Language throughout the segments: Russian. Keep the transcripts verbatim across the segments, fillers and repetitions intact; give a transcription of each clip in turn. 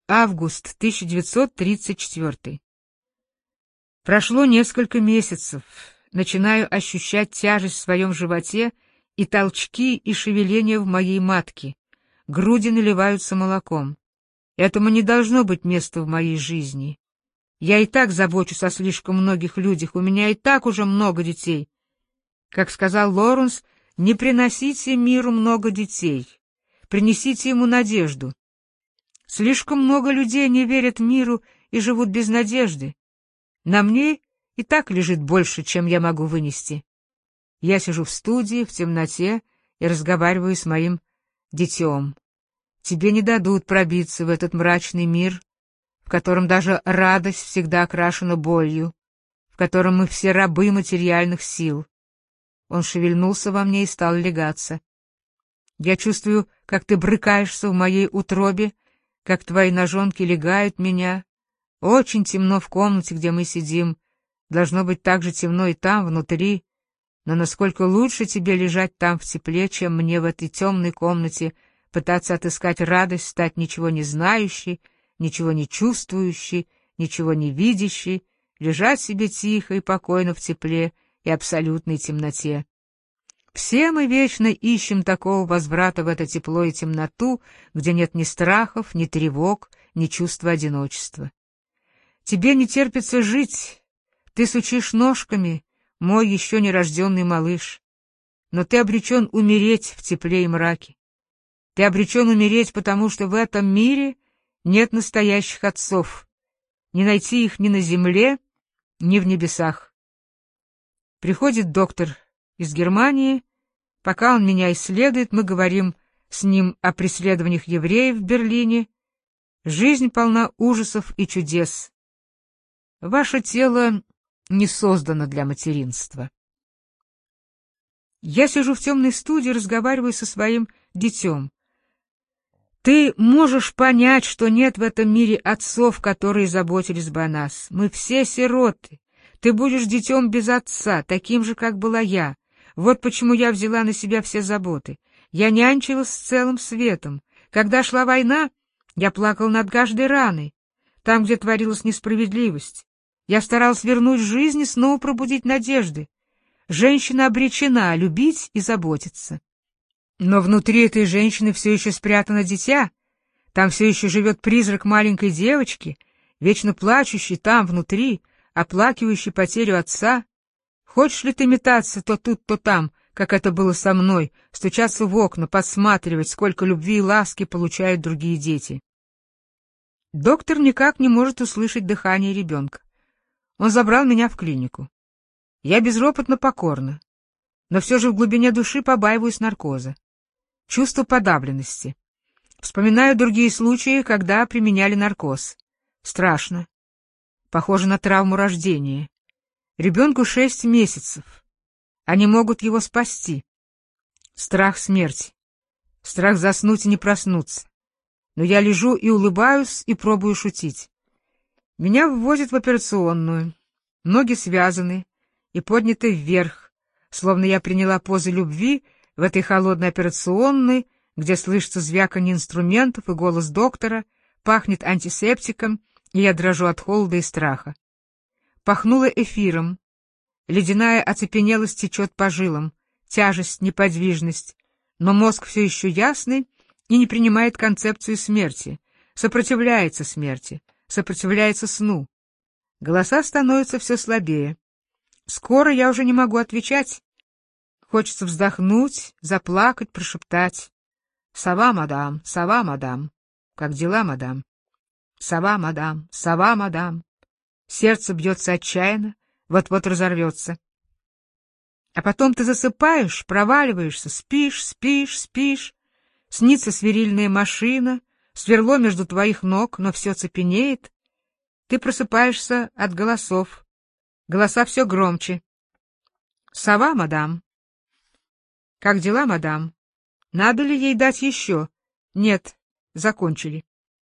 Август тысяча девятьсот тридцать четвёртый. Прошло несколько месяцев. Начинаю ощущать тяжесть в своем животе и толчки и шевеления в моей матке. Груди наливаются молоком. Этому не должно быть места в моей жизни. Я и так забочусь о слишком многих людях, у меня и так уже много детей. Как сказал Лоренс, не приносите миру много детей, принесите ему надежду. Слишком много людей не верят миру и живут без надежды. На мне и так лежит больше, чем я могу вынести. Я сижу в студии, в темноте и разговариваю с моим детем. Тебе не дадут пробиться в этот мрачный мир, в котором даже радость всегда окрашена болью, в котором мы все рабы материальных сил. Он шевельнулся во мне и стал легаться. Я чувствую, как ты брыкаешься в моей утробе, как твои ножонки легают меня. Очень темно в комнате, где мы сидим. Должно быть так же темно и там, внутри. Но насколько лучше тебе лежать там в тепле, чем мне в этой темной комнате пытаться отыскать радость, стать ничего не знающей, ничего не чувствующей, ничего не видящей, лежать себе тихо и покойно в тепле и абсолютной темноте. Все мы вечно ищем такого возврата в это тепло и темноту, где нет ни страхов, ни тревог, ни чувства одиночества. Тебе не терпится жить, ты сучишь ножками, мой еще нерожденный малыш, но ты обречен умереть в тепле и мраке. Ты обречен умереть, потому что в этом мире нет настоящих отцов, не найти их ни на земле, ни в небесах. Приходит доктор из Германии. Пока он меня исследует, мы говорим с ним о преследованиях евреев в Берлине. Жизнь полна ужасов и чудес. Ваше тело не создано для материнства. Я сижу в темной студии, разговариваю со своим детем. Ты можешь понять, что нет в этом мире отцов, которые заботились бы о нас. Мы все сироты. Ты будешь детем без отца, таким же, как была я. Вот почему я взяла на себя все заботы. Я нянчилась с целым светом. Когда шла война, я плакал над каждой раной, там, где творилась несправедливость. Я старалась вернуть жизнь и снова пробудить надежды. Женщина обречена любить и заботиться. Но внутри этой женщины все еще спрятано дитя. Там все еще живет призрак маленькой девочки, вечно плачущий там, внутри, оплакивающий потерю отца. Хочешь ли ты метаться то тут, то там, как это было со мной, стучаться в окна, подсматривать, сколько любви и ласки получают другие дети? Доктор никак не может услышать дыхание ребенка. Он забрал меня в клинику. Я безропотно покорна, но все же в глубине души побаиваюсь наркоза. Чувство подавленности. Вспоминаю другие случаи, когда применяли наркоз. Страшно. Похоже на травму рождения. Ребенку шесть месяцев. Они могут его спасти. Страх смерти. Страх заснуть и не проснуться. Но я лежу и улыбаюсь, и пробую шутить. Меня вводят в операционную. Ноги связаны и подняты вверх, словно я приняла позы любви в этой холодной операционной, где слышится звяканье инструментов и голос доктора, пахнет антисептиком, и я дрожу от холода и страха. Пахнуло эфиром. Ледяная оцепенелость течет по жилам, тяжесть, неподвижность, но мозг все еще ясный и не принимает концепцию смерти, сопротивляется смерти, сопротивляется сну. Голоса становятся все слабее. Скоро я уже не могу отвечать. Хочется вздохнуть, заплакать, прошептать. «Сова, мадам, сова, мадам. Как дела, мадам? Сова, мадам, сова, мадам». Сердце бьется отчаянно, вот-вот разорвется. А потом ты засыпаешь, проваливаешься, спишь, спишь, спишь. Снится свирильная машина, сверло между твоих ног, но все цепенеет. Ты просыпаешься от голосов. Голоса все громче. «Сова, мадам». «Как дела, мадам? Надо ли ей дать еще?» «Нет, закончили».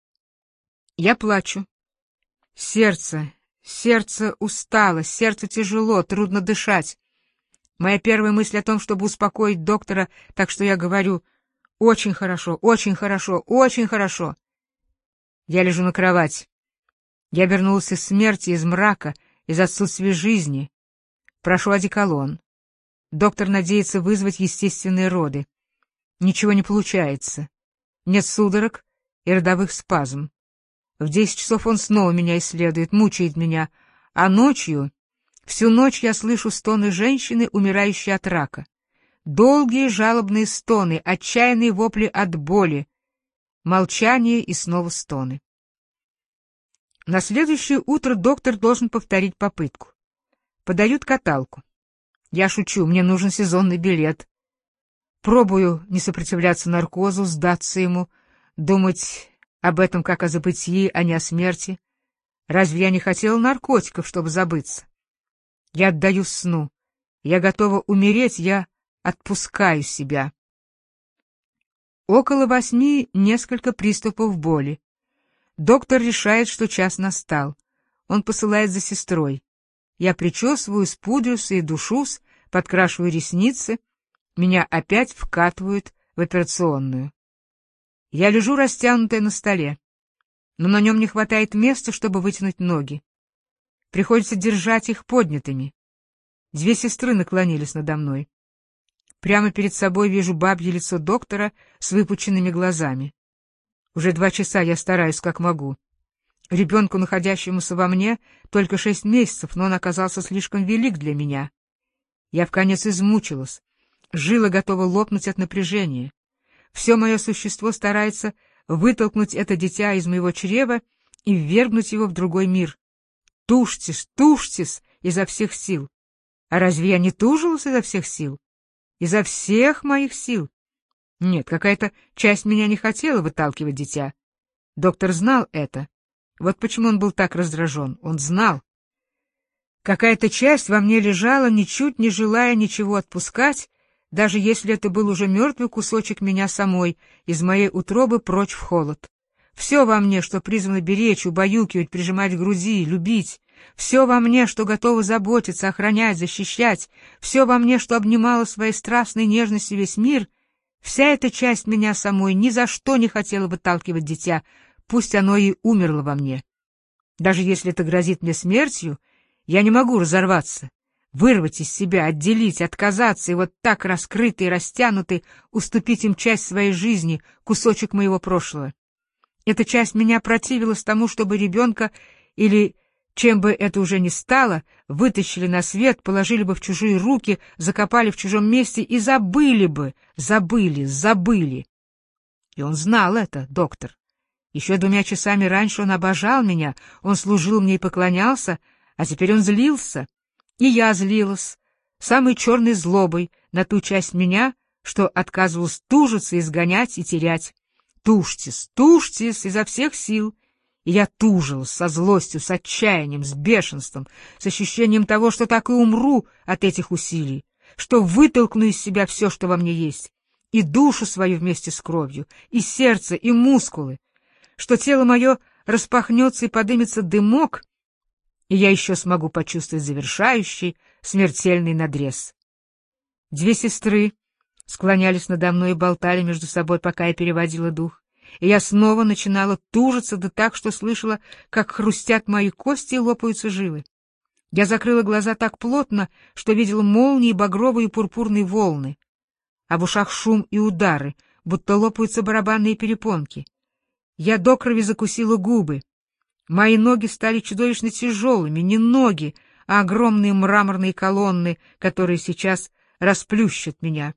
Я плачу. Сердце, сердце устало, сердце тяжело, трудно дышать. Моя первая мысль о том, чтобы успокоить доктора, так что я говорю: «Очень хорошо, очень хорошо, очень хорошо». Я лежу на кровати. Я вернулся из смерти, из мрака, из отсутствия жизни. Прошу одеколон. Доктор надеется вызвать естественные роды. Ничего не получается. Нет судорог и родовых спазм. В десять часов он снова меня исследует, мучает меня, а ночью, всю ночь я слышу стоны женщины, умирающей от рака. Долгие жалобные стоны, отчаянные вопли от боли, молчание и снова стоны. На следующее утро доктор должен повторить попытку. Подают каталку. Я шучу, мне нужен сезонный билет. Пробую не сопротивляться наркозу, сдаться ему, думать об этом как о забытии, а не о смерти. Разве я не хотела наркотиков, чтобы забыться? Я отдаюсь сну. Я готова умереть, я отпускаю себя. Около восьми несколько приступов боли. Доктор решает, что час настал. Он посылает за сестрой. Я причесываюсь, пудрюсь и душусь, подкрашиваю ресницы. Меня опять вкатывают в операционную. Я лежу растянутая на столе, но на нем не хватает места, чтобы вытянуть ноги. Приходится держать их поднятыми. Две сестры наклонились надо мной. Прямо перед собой вижу бабье лицо доктора с выпученными глазами. Уже два часа я стараюсь, как могу. Ребенку, находящемуся во мне, только шесть месяцев, но он оказался слишком велик для меня. Я вконец измучилась. Жила готова лопнуть от напряжения. Все мое существо старается вытолкнуть это дитя из моего чрева и ввергнуть его в другой мир. Тушьтесь, тушьтесь изо всех сил. А разве я не тужилась изо всех сил? Изо всех моих сил. Нет, какая-то часть меня не хотела выталкивать дитя. Доктор знал это. Вот почему он был так раздражен. Он знал. Какая-то часть во мне лежала, ничуть не желая ничего отпускать, даже если это был уже мертвый кусочек меня самой, из моей утробы прочь в холод. Все во мне, что призвано беречь, убаюкивать, прижимать к груди, любить. Все во мне, что готово заботиться, охранять, защищать. Все во мне, что обнимало своей страстной нежностью весь мир. Вся эта часть меня самой ни за что не хотела выталкивать дитя, пусть оно и умерло во мне. Даже если это грозит мне смертью, я не могу разорваться, вырвать из себя, отделить, отказаться и вот так раскрытый и растянутый уступить им часть своей жизни, кусочек моего прошлого. Эта часть меня противилась тому, чтобы ребенка или чем бы это уже ни стало, вытащили на свет, положили бы в чужие руки, закопали в чужом месте и забыли бы, забыли, забыли. И он знал это, доктор. Еще двумя часами раньше он обожал меня, он служил мне и поклонялся, а теперь он злился. И я злилась, самой черной злобой, на ту часть меня, что отказывалась тужиться, изгонять и терять. Тушьтесь, тушьтесь изо всех сил. И я тужилась со злостью, с отчаянием, с бешенством, с ощущением того, что так и умру от этих усилий, что вытолкну из себя все, что во мне есть, и душу свою вместе с кровью, и сердце, и мускулы, что тело мое распахнется и подымется дымок, и я еще смогу почувствовать завершающий, смертельный надрез. Две сестры склонялись надо мной и болтали между собой, пока я переводила дух. И я снова начинала тужиться, да так, что слышала, как хрустят мои кости и лопаются жилы. Я закрыла глаза так плотно, что видела молнии, багровые и пурпурные волны, а в ушах шум и удары, будто лопаются барабанные перепонки. Я до крови закусила губы. Мои ноги стали чудовищно тяжелыми, не ноги, а огромные мраморные колонны, которые сейчас расплющат меня.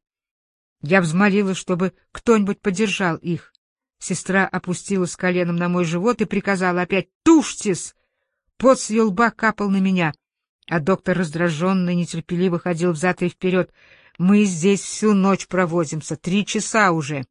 Я взмолилась, чтобы кто-нибудь подержал их. Сестра опустилась коленом на мой живот и приказала опять «Тушьтесь!». Пот с ее лба капал на меня, а доктор раздраженно и нетерпеливо ходил взад и вперед. «Мы здесь всю ночь провозимся, три часа уже».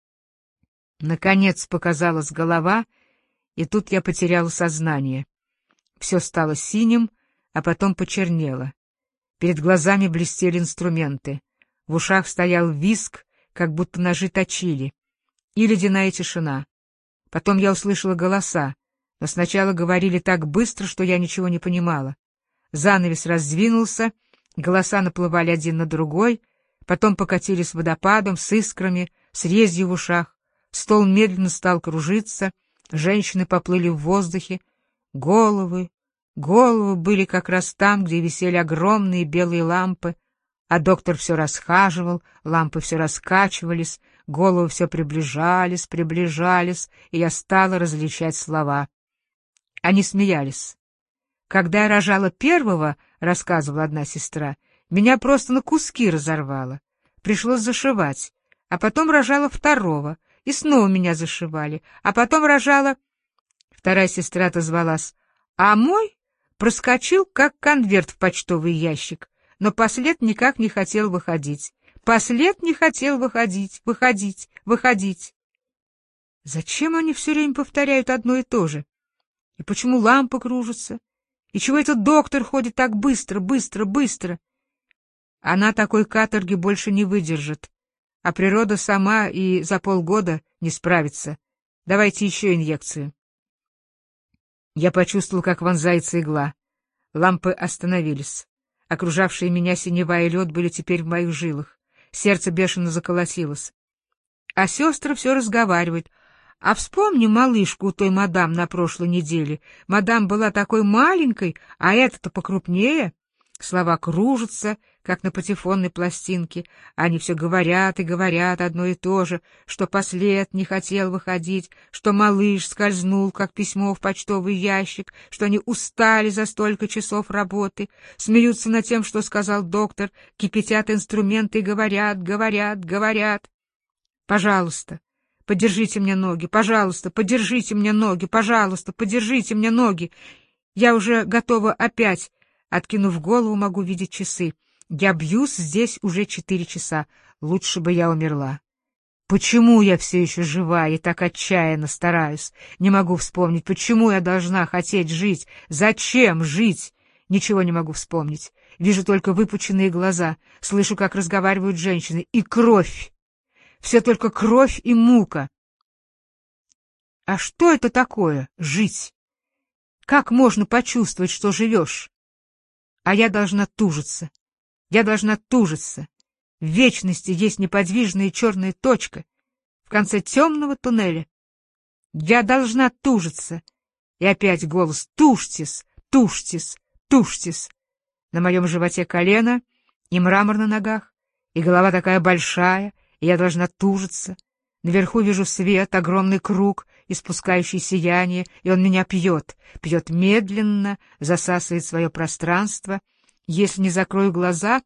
Наконец показалась голова, и тут я потеряла сознание. Все стало синим, а потом почернело. Перед глазами блестели инструменты. В ушах стоял визг, как будто ножи точили. И ледяная тишина. Потом я услышала голоса, но сначала говорили так быстро, что я ничего не понимала. Занавес раздвинулся, голоса наплывали один на другой, потом покатились водопадом, с искрами, с резью в ушах. Стол медленно стал кружиться, Женщины поплыли в воздухе, головы, головы были как раз там, где висели огромные белые лампы, а доктор все расхаживал, лампы все раскачивались, головы все приближались, приближались, и я стала различать слова. Они смеялись. Когда я рожала первого, — рассказывала одна сестра, — меня просто на куски разорвало. Пришлось зашивать. А потом рожала второго, и снова меня зашивали. А потом рожала... Вторая сестра отозвалась. А мой проскочил, как конверт в почтовый ящик, но послед никак не хотел выходить. Послед не хотел выходить, выходить, выходить. Зачем они все время повторяют одно и то же? И почему лампы кружатся? И чего этот доктор ходит так быстро, быстро, быстро? Она такой каторги больше не выдержит, а природа сама и за полгода не справится. Давайте еще инъекцию. Я почувствовал, как вонзается игла. Лампы остановились. Окружавшие меня синева и лед были теперь в моих жилах. Сердце бешено заколотилось. А сестры все разговаривают. А вспомни малышку у той мадам на прошлой неделе. Мадам была такой маленькой, а эта-то покрупнее. Слова кружатся, как на патефонной пластинке. Они все говорят и говорят одно и то же, что послед не хотел выходить, что малыш скользнул, как письмо в почтовый ящик, что они устали за столько часов работы, смеются над тем, что сказал доктор, кипятят инструменты и говорят, говорят, говорят. Пожалуйста, подержите мне ноги, пожалуйста, подержите мне ноги, пожалуйста, подержите мне ноги. Я уже готова опять. Откинув голову, могу видеть часы. Я бьюсь здесь уже четыре часа. Лучше бы я умерла. Почему я все еще жива и так отчаянно стараюсь? Не могу вспомнить, почему я должна хотеть жить? Зачем жить? Ничего не могу вспомнить. Вижу только выпученные глаза, слышу, как разговаривают женщины. И кровь. Все только кровь и мука. А что это такое — жить? Как можно почувствовать, что живешь? А я должна тужиться. Я должна тужиться. В вечности есть неподвижная черная точка в конце темного туннеля. Я должна тужиться. И опять голос: тужьтесь, тужьтесь, тужьтесь. На моем животе колено и мрамор на ногах, и голова такая большая, и я должна тужиться. Наверху вижу свет, огромный круг, испускающий сияние, и он меня пьет, пьет медленно, засасывает свое пространство. Если не закрою глаза,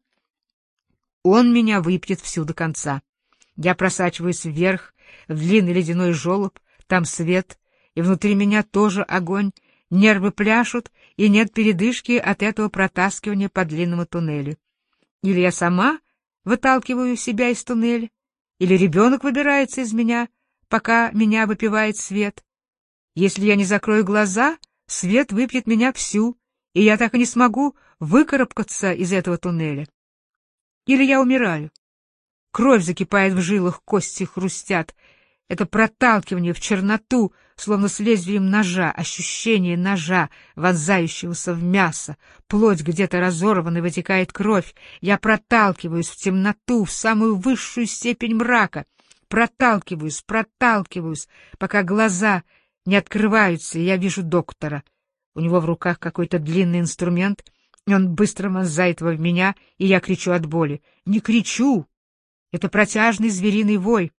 он меня выпьет всю до конца. Я просачиваюсь вверх, в длинный ледяной желоб, там свет, и внутри меня тоже огонь, нервы пляшут, и нет передышки от этого протаскивания по длинному туннелю. Или я сама выталкиваю себя из туннеля, или ребенок выбирается из меня, пока меня выпивает свет. Если я не закрою глаза, свет выпьет меня всю, и я так и не смогу выкарабкаться из этого туннеля. Или я умираю. Кровь закипает в жилах, кости хрустят. Это проталкивание в черноту, словно с лезвием ножа, ощущение ножа, вонзающегося в мясо. Плоть где-то разорвана, вытекает кровь. Я проталкиваюсь в темноту, в самую высшую степень мрака. Проталкиваюсь, проталкиваюсь, пока глаза не открываются, и я вижу доктора. У него в руках какой-то длинный инструмент, и он быстро вонзает его в меня, и я кричу от боли. Не кричу! Это протяжный звериный вой.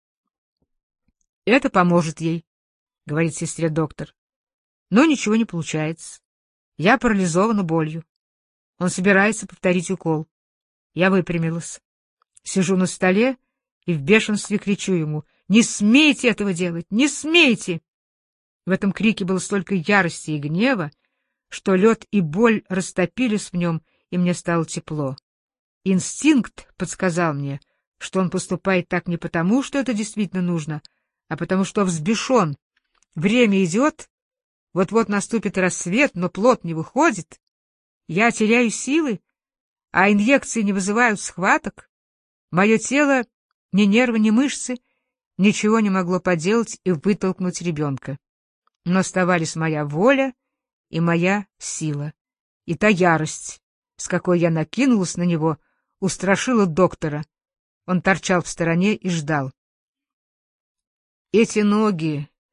Это поможет ей, — говорит сестре доктор. Но ничего не получается. Я парализована болью. Он собирается повторить укол. Я выпрямилась. Сижу на столе и в бешенстве кричу ему: «Не смейте этого делать! Не смейте!» В этом крике было столько ярости и гнева, что лед и боль растопились в нем, и мне стало тепло. Инстинкт подсказал мне, что он поступает так не потому, что это действительно нужно, а потому что взбешен. Время идет, вот-вот наступит рассвет, но плод не выходит. Я теряю силы, а инъекции не вызывают схваток. Мое тело, ни нервы, ни мышцы, ничего не могло поделать и вытолкнуть ребенка. Но оставались моя воля и моя сила. И та ярость, с какой я накинулась на него, устрашила доктора. Он торчал в стороне и ждал. Эти ноги,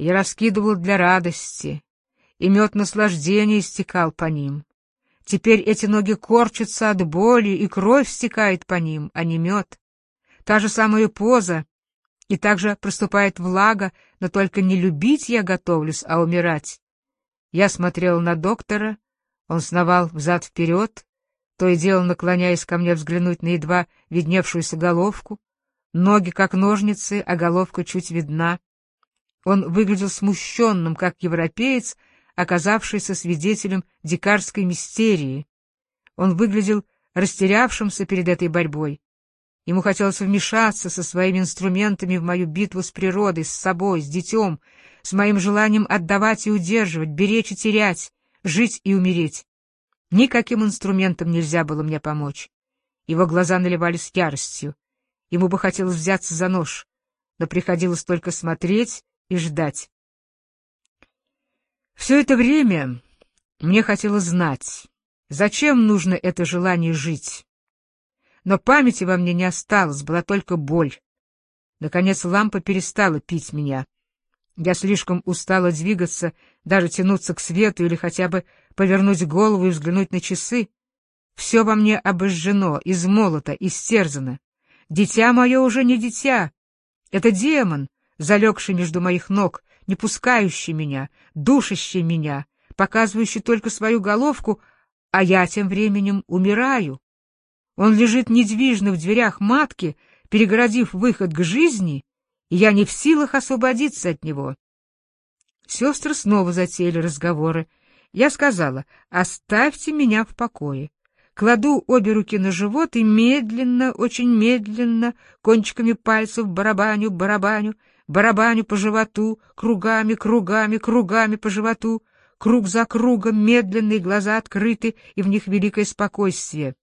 Я раскидывал для радости, и мед наслаждения истекал по ним. Теперь эти ноги корчатся от боли, и кровь стекает по ним, а не мед. Та же самая поза, и также проступает влага, но только не любить я готовлюсь, а умирать. Я смотрел на доктора, он сновал взад-вперед, то и дело наклоняясь ко мне взглянуть на едва видневшуюся головку. Ноги как ножницы, а головка чуть видна. Он выглядел смущенным, как европеец, оказавшийся свидетелем дикарской мистерии. Он выглядел растерявшимся перед этой борьбой. Ему хотелось вмешаться со своими инструментами в мою битву с природой, с собой, с детем, с моим желанием отдавать и удерживать, беречь и терять, жить и умереть. Никаким инструментом нельзя было мне помочь. Его глаза наливались яростью. Ему бы хотелось взяться за нож, но приходилось только смотреть и ждать. Все это время мне хотелось знать, зачем нужно это желание жить. Но памяти во мне не осталось, была только боль. Наконец лампа перестала пить меня. Я слишком устала двигаться, даже тянуться к свету или хотя бы повернуть голову и взглянуть на часы. Все во мне обожжено, измолото, истерзано. Дитя мое уже не дитя. Это демон, залегший между моих ног, не пускающий меня, душащий меня, показывающий только свою головку, а я тем временем умираю. Он лежит недвижно в дверях матки, перегородив выход к жизни, и я не в силах освободиться от него. Сестры снова затеяли разговоры. Я сказала: «Оставьте меня в покое». Кладу обе руки на живот и медленно, очень медленно, кончиками пальцев барабаню, барабаню, барабаню по животу, кругами, кругами, кругами по животу, круг за кругом, медленные глаза открыты, и в них великое спокойствие.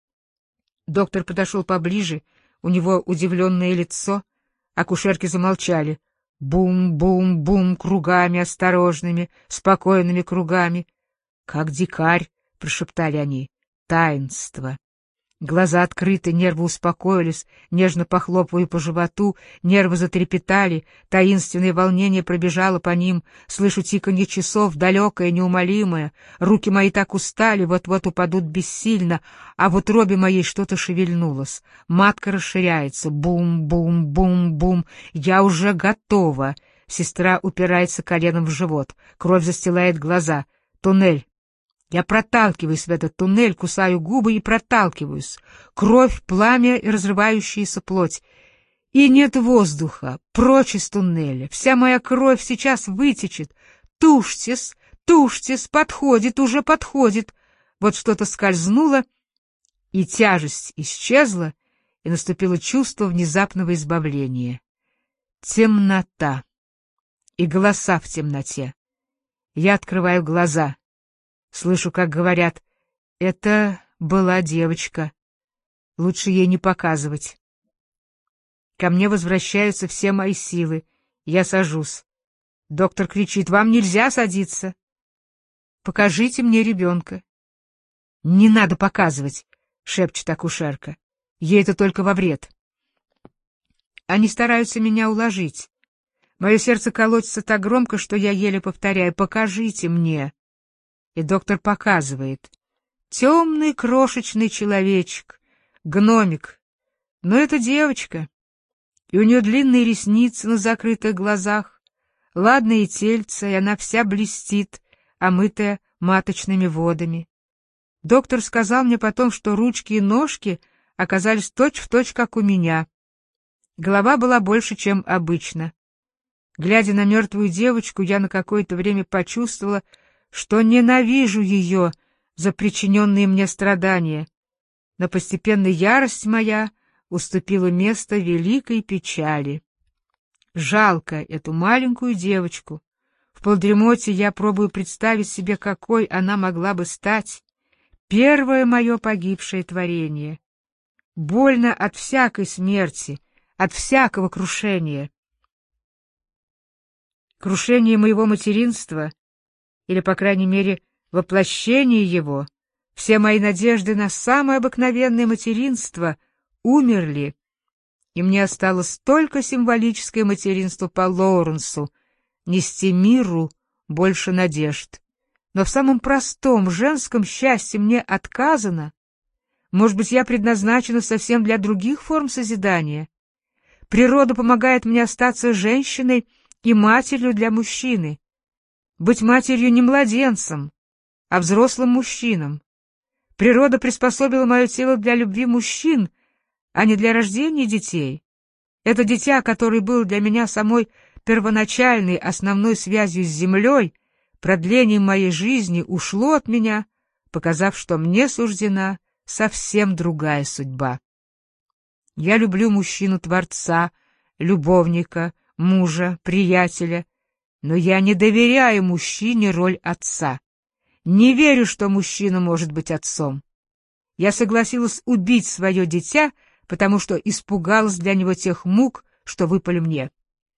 Доктор подошел поближе, у него удивленное лицо. Акушерки замолчали. Бум-бум-бум, кругами осторожными, спокойными кругами. «Как дикарь!» — прошептали они. «Таинство!» Глаза открыты, нервы успокоились, нежно похлопывая по животу, нервы затрепетали, таинственное волнение пробежало по ним, слышу тиканье часов, далекое, неумолимое, руки мои так устали, вот-вот упадут бессильно, а в утробе моей что-то шевельнулось, матка расширяется, бум-бум-бум-бум, я уже готова, сестра упирается коленом в живот, кровь застилает глаза, туннель. Я проталкиваюсь в этот туннель, кусаю губы и проталкиваюсь. Кровь, пламя и разрывающаяся плоть. И нет воздуха. Прочь из туннеля. Вся моя кровь сейчас вытечет. Тушьтесь, тушьтесь, подходит, уже подходит. Вот что-то скользнуло, и тяжесть исчезла, и наступило чувство внезапного избавления. Темнота. И голоса в темноте. Я открываю глаза. Слышу, как говорят: «Это была девочка. Лучше ей не показывать». Ко мне возвращаются все мои силы. Я сажусь. Доктор кричит: «Вам нельзя садиться. Покажите мне ребенка». «Не надо показывать», — шепчет акушерка. «Ей это только во вред». Они стараются меня уложить. Мое сердце колотится так громко, что я еле повторяю: «Покажите мне». И доктор показывает. Темный крошечный человечек, гномик. Но это девочка. И у нее длинные ресницы на закрытых глазах, ладное тельце, и она вся блестит, омытая маточными водами. Доктор сказал мне потом, что ручки и ножки оказались точь-в-точь, как у меня. Голова была больше, чем обычно. Глядя на мертвую девочку, я на какое-то время почувствовала, что ненавижу ее за причиненные мне страдания, но постепенно ярость моя уступила место великой печали. Жалко эту маленькую девочку. В полдремоте я пробую представить себе, какой она могла бы стать. Первое мое погибшее творение. Больно от всякой смерти, от всякого крушения. Крушение моего материнства, или, по крайней мере, воплощение его, все мои надежды на самое обыкновенное материнство умерли, и мне осталось только символическое материнство по Лоуренсу, нести миру больше надежд. Но в самом простом женском счастье мне отказано. Может быть, я предназначена совсем для других форм созидания. Природа помогает мне остаться женщиной и матерью для мужчины. Быть матерью не младенцем, а взрослым мужчинам. Природа приспособила мое тело для любви мужчин, а не для рождения детей. Это дитя, которое было для меня самой первоначальной основной связью с землей, продлением моей жизни, ушло от меня, показав, что мне суждена совсем другая судьба. Я люблю мужчину-творца, любовника, мужа, приятеля, но я не доверяю мужчине роль отца. Не верю, что мужчина может быть отцом. Я согласилась убить свое дитя, потому что испугалась для него тех мук, что выпали мне.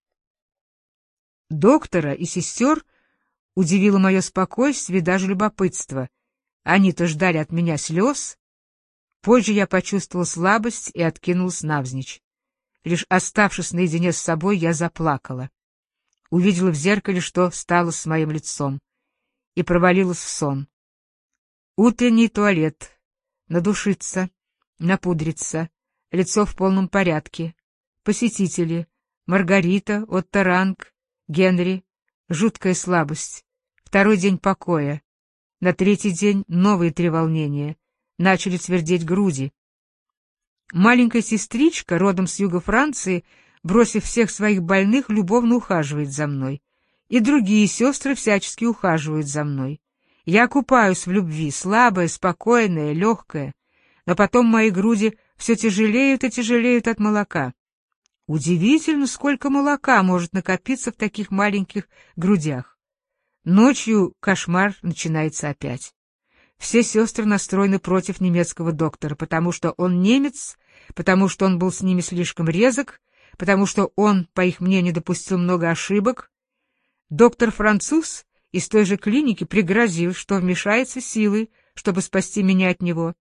Доктора и сестер удивило мое спокойствие и даже любопытство. Они-то ждали от меня слез. Позже я почувствовала слабость и откинулась навзничь. Лишь оставшись наедине с собой, я заплакала. Увидела в зеркале, что стало с моим лицом, и провалилась в сон. Утренний туалет, надушиться, напудриться, лицо в полном порядке, посетители, Маргарита, Отто Ранг, Генри, жуткая слабость, второй день покоя, на третий день новые три волнения, начали твердеть груди. Маленькая сестричка, родом с юга Франции, бросив всех своих больных, любовно ухаживает за мной. И другие сестры всячески ухаживают за мной. Я купаюсь в любви, слабая, спокойная, легкая, но потом мои груди все тяжелеют и тяжелеют от молока. Удивительно, сколько молока может накопиться в таких маленьких грудях. Ночью кошмар начинается опять. Все сестры настроены против немецкого доктора, потому что он немец, потому что он был с ними слишком резок, потому что он, по их мнению, допустил много ошибок. Доктор-француз из той же клиники пригрозил, что вмешается силой, чтобы спасти меня от него.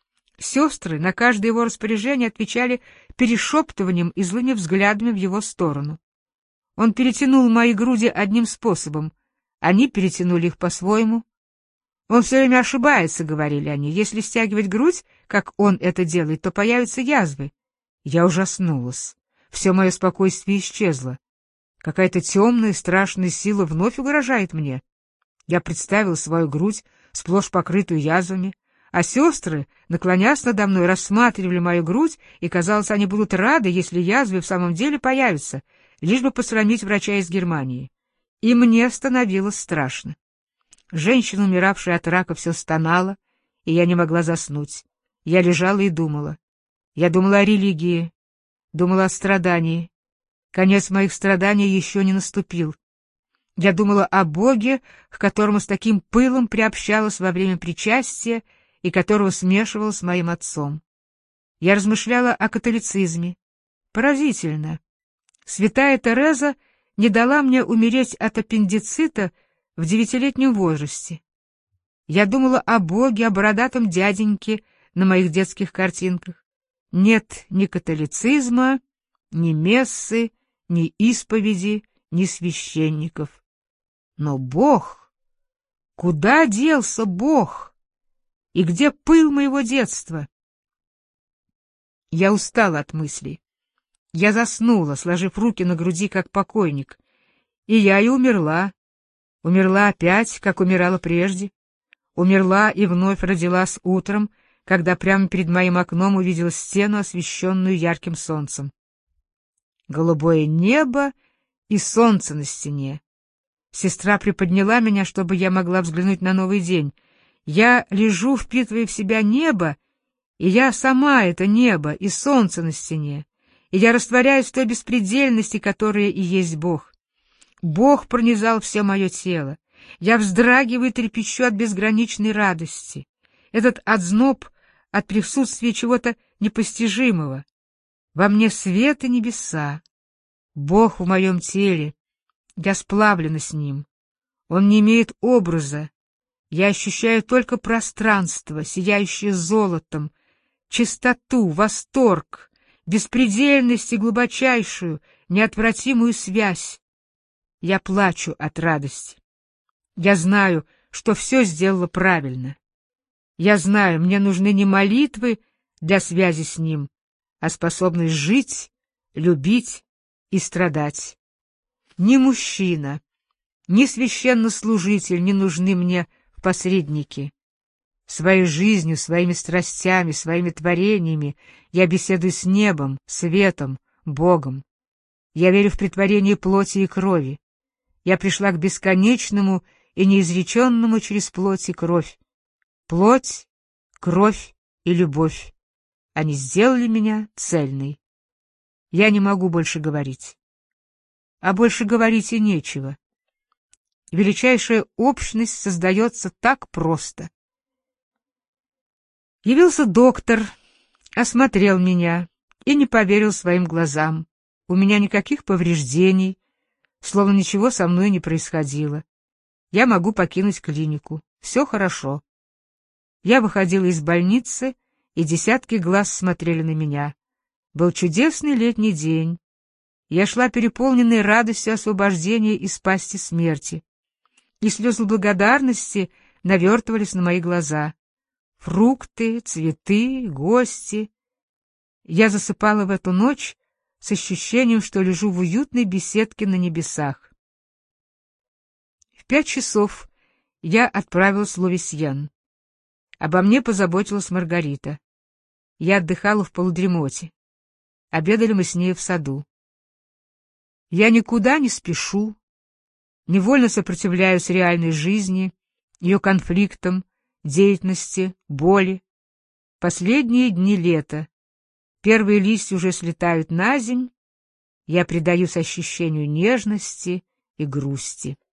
Сестры на каждое его распоряжение отвечали перешептыванием и злыми взглядами в его сторону. Он перетянул мои груди одним способом, они перетянули их по-своему. Он все время ошибается, говорили они. Если стягивать грудь, как он это делает, то появятся язвы. Я ужаснулась. Все мое спокойствие исчезло. Какая-то темная, страшная сила вновь угрожает мне. Я представила свою грудь, сплошь покрытую язвами, а сестры, наклонясь надо мной, рассматривали мою грудь, и, казалось, они будут рады, если язвы в самом деле появятся, лишь бы посрамить врача из Германии. И мне становилось страшно. Женщина, умиравшая от рака, все стонала, и я не могла заснуть. Я лежала и думала. Я думала о религии, думала о страдании. Конец моих страданий еще не наступил. Я думала о Боге, к которому с таким пылом приобщалась во время причастия и которого смешивала с моим отцом. Я размышляла о католицизме. Поразительно. Святая Тереза не дала мне умереть от аппендицита в девятилетнем возрасте. Я думала о Боге, о бородатом дяденьке на моих детских картинках. Нет ни католицизма, ни мессы, ни исповеди, ни священников. Но Бог! Куда делся Бог? И где пыл моего детства? Я устала от мыслей. Я заснула, сложив руки на груди, как покойник. И я и умерла. Умерла опять, как умирала прежде. Умерла и вновь родилась утром, когда прямо перед моим окном увидела стену, освещенную ярким солнцем. Голубое небо и солнце на стене. Сестра приподняла меня, чтобы я могла взглянуть на новый день. Я лежу, впитывая в себя небо, и я сама это небо и солнце на стене, и я растворяюсь в той беспредельности, которая и есть Бог. Бог пронизал все мое тело. Я вздрагиваю и трепещу от безграничной радости. Этот озноб от присутствия чего-то непостижимого. Во мне свет и небеса. Бог в моем теле. Я сплавлена с Ним. Он не имеет образа. Я ощущаю только пространство, сияющее золотом, чистоту, восторг, беспредельность и глубочайшую, неотвратимую связь. Я плачу от радости. Я знаю, что все сделала правильно. Я знаю, мне нужны не молитвы для связи с Ним, а способность жить, любить и страдать. Ни мужчина, ни священнослужитель не нужны мне в посреднике. Своей жизнью, своими страстями, своими творениями я беседую с небом, светом, Богом. Я верю в претворение плоти и крови. Я пришла к бесконечному и неизреченному через плоть и кровь. Плоть, кровь и любовь. Они сделали меня цельной. Я не могу больше говорить. А больше говорить и нечего. Величайшая общность создается так просто. Явился доктор, осмотрел меня и не поверил своим глазам. У меня никаких повреждений, словно ничего со мной не происходило. Я могу покинуть клинику. Все хорошо. Я выходила из больницы, и десятки глаз смотрели на меня. Был чудесный летний день. Я шла переполненной радостью освобождения из пасти смерти. И слезы благодарности навертывались на мои глаза. Фрукты, цветы, гости. Я засыпала в эту ночь с ощущением, что лежу в уютной беседке на небесах. В пять часов я отправилась в Лувисьен. Обо мне позаботилась Маргарита. Я отдыхала в полудремоте. Обедали мы с ней в саду. Я никуда не спешу, невольно сопротивляюсь реальной жизни, ее конфликтам, деятельности, боли. Последние дни лета. Первые листья уже слетают на земь. Я предаюсь ощущению нежности и грусти.